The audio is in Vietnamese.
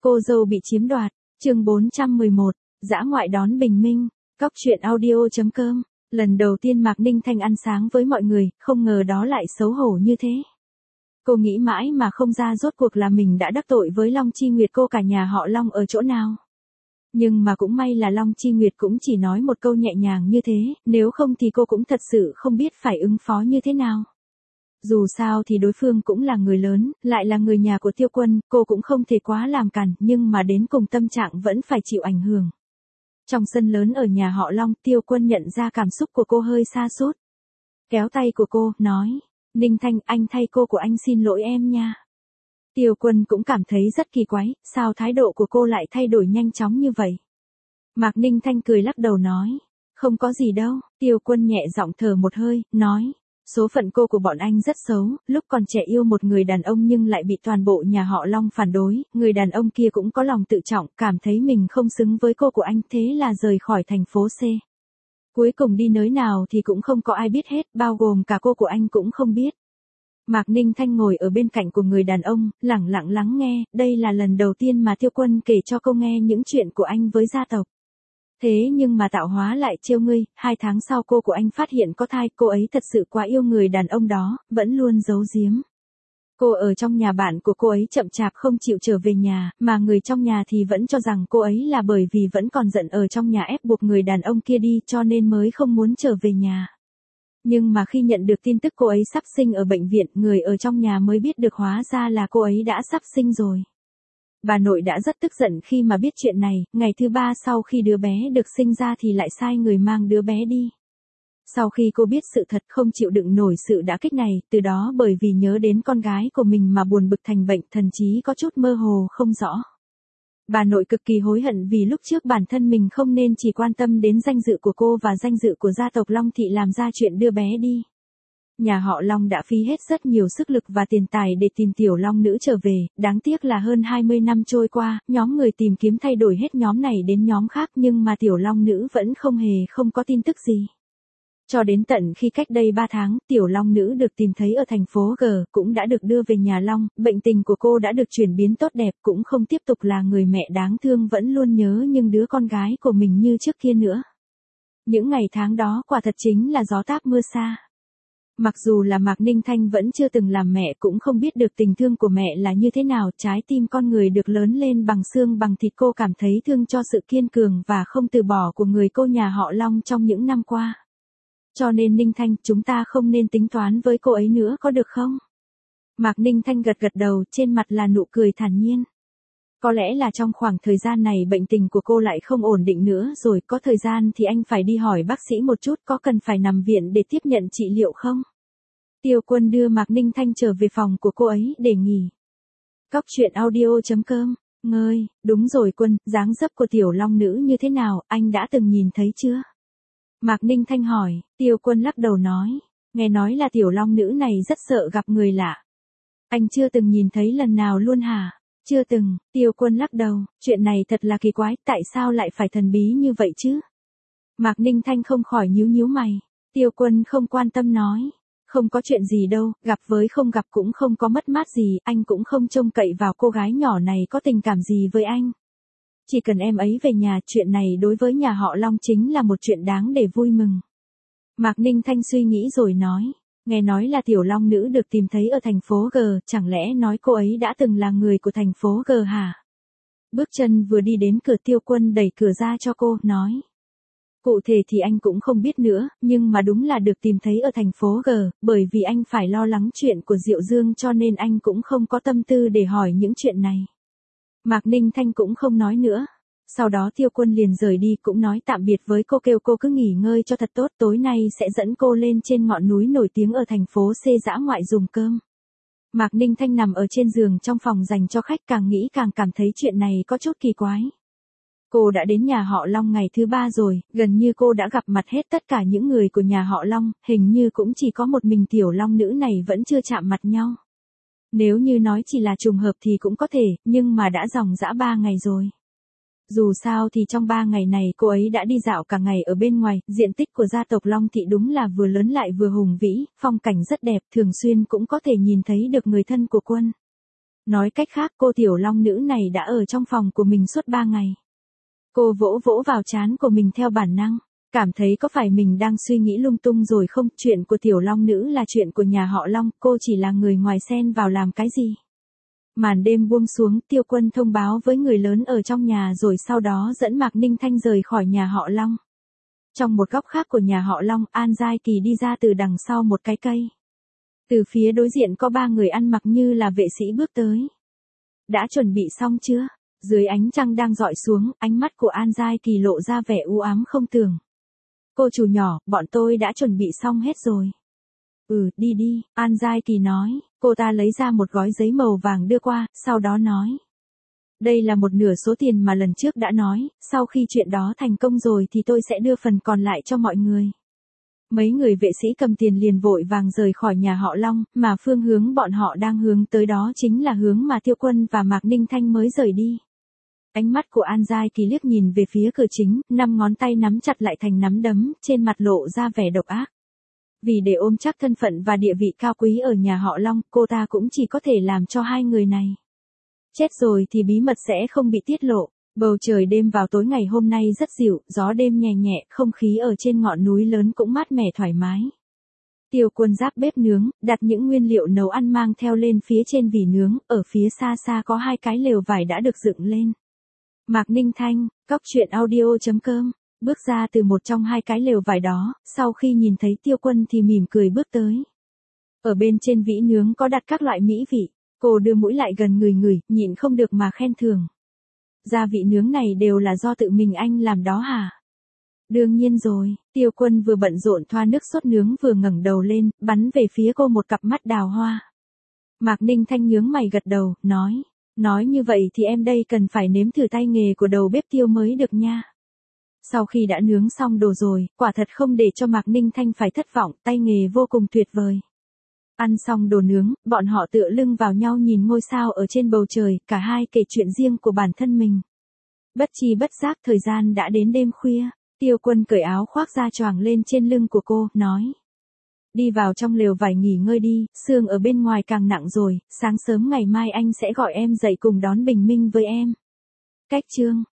Cô dâu bị chiếm đoạt, chương 411, dã ngoại đón bình minh, Cóc truyện audio.com. Lần đầu tiên Mạc Ninh Thanh ăn sáng với mọi người, không ngờ đó lại xấu hổ như thế. Cô nghĩ mãi mà không ra rốt cuộc là mình đã đắc tội với Long Chi Nguyệt cô cả nhà họ Long ở chỗ nào. Nhưng mà cũng may là Long Chi Nguyệt cũng chỉ nói một câu nhẹ nhàng như thế, nếu không thì cô cũng thật sự không biết phải ứng phó như thế nào. Dù sao thì đối phương cũng là người lớn, lại là người nhà của Tiêu Quân, cô cũng không thể quá làm cản, nhưng mà đến cùng tâm trạng vẫn phải chịu ảnh hưởng. Trong sân lớn ở nhà họ Long, Tiêu Quân nhận ra cảm xúc của cô hơi sa sút. Kéo tay của cô, nói, Ninh Thanh, anh thay cô của anh xin lỗi em nha. Tiêu Quân cũng cảm thấy rất kỳ quái, sao thái độ của cô lại thay đổi nhanh chóng như vậy. Mạc Ninh Thanh cười lắc đầu nói, không có gì đâu. Tiêu Quân nhẹ giọng thở một hơi, nói, số phận cô của bọn anh rất xấu, lúc còn trẻ yêu một người đàn ông nhưng lại bị toàn bộ nhà họ Long phản đối, người đàn ông kia cũng có lòng tự trọng, cảm thấy mình không xứng với cô của anh, thế là rời khỏi thành phố C. Cuối cùng đi nơi nào thì cũng không có ai biết hết, bao gồm cả cô của anh cũng không biết. Mạc Ninh Thanh ngồi ở bên cạnh của người đàn ông, lẳng lặng lắng nghe, đây là lần đầu tiên mà Tiêu Quân kể cho cô nghe những chuyện của anh với gia tộc. Thế nhưng mà tạo hóa lại trêu ngươi, 2 tháng sau cô của anh phát hiện có thai, cô ấy thật sự quá yêu người đàn ông đó, vẫn luôn giấu giếm. Cô ở trong nhà bạn của cô ấy chậm chạp không chịu trở về nhà, mà người trong nhà thì vẫn cho rằng cô ấy là bởi vì vẫn còn giận ở trong nhà ép buộc người đàn ông kia đi cho nên mới không muốn trở về nhà. Nhưng mà khi nhận được tin tức cô ấy sắp sinh ở bệnh viện, người ở trong nhà mới biết được hóa ra là cô ấy đã sắp sinh rồi. Bà nội đã rất tức giận khi mà biết chuyện này, ngày thứ 3 sau khi đứa bé được sinh ra thì lại sai người mang đứa bé đi. Sau khi cô biết sự thật không chịu đựng nổi sự đả kích này, từ đó bởi vì nhớ đến con gái của mình mà buồn bực thành bệnh, thần trí có chút mơ hồ không rõ. Bà nội cực kỳ hối hận vì lúc trước bản thân mình không nên chỉ quan tâm đến danh dự của cô và danh dự của gia tộc Long Thị làm ra chuyện đưa bé đi. Nhà họ Long đã phí hết rất nhiều sức lực và tiền tài để tìm tiểu Long nữ trở về, đáng tiếc là hơn 20 năm trôi qua, nhóm người tìm kiếm thay đổi hết nhóm này đến nhóm khác nhưng mà tiểu Long nữ vẫn không có tin tức gì. Cho đến tận khi cách đây 3 tháng, tiểu Long nữ được tìm thấy ở thành phố G, cũng đã được đưa về nhà Long, bệnh tình của cô đã được chuyển biến tốt đẹp, cũng không tiếp tục là người mẹ đáng thương vẫn luôn nhớ nhưng đứa con gái của mình như trước kia nữa. Những ngày tháng đó quả thật chính là gió táp mưa xa. Mặc dù là Mạc Ninh Thanh vẫn chưa từng làm mẹ cũng không biết được tình thương của mẹ là như thế nào, trái tim con người được lớn lên bằng xương bằng thịt, cô cảm thấy thương cho sự kiên cường và không từ bỏ của người cô nhà họ Long trong những năm qua. Cho nên Ninh Thanh, chúng ta không nên tính toán với cô ấy nữa có được không? Mạc Ninh Thanh gật gật đầu, trên mặt là nụ cười thản nhiên. Có lẽ là trong khoảng thời gian này bệnh tình của cô lại không ổn định nữa rồi, có thời gian thì anh phải đi hỏi bác sĩ một chút có cần phải nằm viện để tiếp nhận trị liệu không? Tiêu Quân đưa Mạc Ninh Thanh trở về phòng của cô ấy để nghỉ. Cóc truyện audio.com. Ngơi, đúng rồi Quân, dáng dấp của tiểu Long nữ như thế nào, anh đã từng nhìn thấy chưa? Mạc Ninh Thanh hỏi, Tiêu Quân lắc đầu nói, nghe nói là tiểu Long nữ này rất sợ gặp người lạ. Anh chưa từng nhìn thấy lần nào luôn hả? Chưa từng. Tiêu Quân lắc đầu, chuyện này thật là kỳ quái, tại sao lại phải thần bí như vậy chứ? Mạc Ninh Thanh không khỏi nhíu nhíu mày. Tiêu Quân không quan tâm nói, không có chuyện gì đâu, gặp với không gặp cũng không có mất mát gì, anh cũng không trông cậy vào cô gái nhỏ này có tình cảm gì với anh. Chỉ cần em ấy về nhà, chuyện này đối với nhà họ Long chính là một chuyện đáng để vui mừng. Mạc Ninh Thanh suy nghĩ rồi nói, nghe nói là tiểu Long nữ được tìm thấy ở thành phố G, chẳng lẽ nói cô ấy đã từng là người của thành phố G hả? Bước chân vừa đi đến cửa, Tiêu Quân đẩy cửa ra cho cô, nói. Cụ thể thì anh cũng không biết nữa, nhưng mà đúng là được tìm thấy ở thành phố G, bởi vì anh phải lo lắng chuyện của Diệu Dương cho nên anh cũng không có tâm tư để hỏi những chuyện này. Mạc Ninh Thanh cũng không nói nữa. Sau đó Tiêu Quân liền rời đi, cũng nói tạm biệt với cô, kêu cô cứ nghỉ ngơi cho thật tốt, tối nay sẽ dẫn cô lên trên ngọn núi nổi tiếng ở thành phố C dã ngoại dùng cơm. Mạc Ninh Thanh nằm ở trên giường trong phòng dành cho khách, càng nghĩ càng cảm thấy chuyện này có chút kỳ quái. Cô đã đến nhà họ Long ngày thứ 3 rồi, gần như cô đã gặp mặt hết tất cả những người của nhà họ Long, hình như cũng chỉ có một mình tiểu Long nữ này vẫn chưa chạm mặt nhau. Nếu như nói chỉ là trùng hợp thì cũng có thể, nhưng mà đã dòng dã 3 ngày rồi. Dù sao thì trong 3 ngày này cô ấy đã đi dạo cả ngày ở bên ngoài, diện tích của gia tộc Long Thị đúng là vừa lớn lại vừa hùng vĩ, phong cảnh rất đẹp, thường xuyên cũng có thể nhìn thấy được người thân của Quân. Nói cách khác cô tiểu long nữ này đã ở trong phòng của mình suốt 3 ngày. Cô vỗ vỗ vào trán của mình theo bản năng, cảm thấy có phải mình đang suy nghĩ lung tung rồi không, chuyện của tiểu long nữ là chuyện của nhà họ Long, cô chỉ là người ngoài xen vào làm cái gì. Màn đêm buông xuống, Tiêu Quân thông báo với người lớn ở trong nhà rồi sau đó dẫn Mạc Ninh Thanh rời khỏi nhà họ Long. Trong một góc khác của nhà họ Long, An Giai Kỳ đi ra từ đằng sau một cái cây. Từ phía đối diện có 3 người ăn mặc như là vệ sĩ bước tới. Đã chuẩn bị xong chưa? Dưới ánh trăng đang rọi xuống, ánh mắt của An Giai Kỳ lộ ra vẻ u ám không tưởng. Cô chủ nhỏ, bọn tôi đã chuẩn bị xong hết rồi. Đi đi, An Giai Kỳ nói, cô ta lấy ra một gói giấy màu vàng đưa qua, sau đó nói. Đây là một nửa số tiền mà lần trước đã nói, sau khi chuyện đó thành công rồi thì tôi sẽ đưa phần còn lại cho mọi người. Mấy người vệ sĩ cầm tiền liền vội vàng rời khỏi nhà họ Long, mà phương hướng bọn họ đang hướng tới đó chính là hướng mà Tiêu Quân và Mạc Ninh Thanh mới rời đi. Ánh mắt của An Giai Kỳ liếc nhìn về phía cửa chính, 5 ngón tay nắm chặt lại thành nắm đấm, trên mặt lộ ra vẻ độc ác. Vì để ôm chắc thân phận và địa vị cao quý ở nhà họ Long, cô ta cũng chỉ có thể làm cho hai người này. Chết rồi thì bí mật sẽ không bị tiết lộ. Bầu trời đêm vào tối ngày hôm nay rất dịu, gió đêm nhẹ nhẹ, không khí ở trên ngọn núi lớn cũng mát mẻ thoải mái. Tiêu Quân ráp bếp nướng, đặt những nguyên liệu nấu ăn mang theo lên phía trên vỉ nướng, ở phía xa xa có 2 cái lều vải đã được dựng lên. Mạc Ninh Thanh, coctruyện.audio.com, bước ra từ một trong 2 cái lều vải đó, sau khi nhìn thấy Tiêu Quân thì mỉm cười bước tới. Ở bên trên vỉ nướng có đặt các loại mỹ vị, cô đưa mũi lại gần người ngửi, nhịn không được mà khen thưởng. Gia vị nướng này đều là do tự mình anh làm đó hả? Đương nhiên rồi, Tiêu Quân vừa bận rộn thoa nước sốt nướng vừa ngẩng đầu lên, bắn về phía cô một cặp mắt đào hoa. Mạc Ninh Thanh nhướng mày gật đầu, nói như vậy thì em đây cần phải nếm thử tay nghề của đầu bếp Tiêu mới được nha. Sau khi đã nướng xong đồ rồi, quả thật không để cho Mạc Ninh Thanh phải thất vọng, tay nghề vô cùng tuyệt vời. Ăn xong đồ nướng, bọn họ tựa lưng vào nhau nhìn ngôi sao ở trên bầu trời, cả hai kể chuyện riêng của bản thân mình. Bất chi bất giác thời gian đã đến đêm khuya, Tiêu Quân cởi áo khoác ra choàng lên trên lưng của cô, nói. Đi vào trong lều vải nghỉ ngơi đi, sương ở bên ngoài càng nặng rồi, sáng sớm ngày mai anh sẽ gọi em dậy cùng đón bình minh với em. Cách chương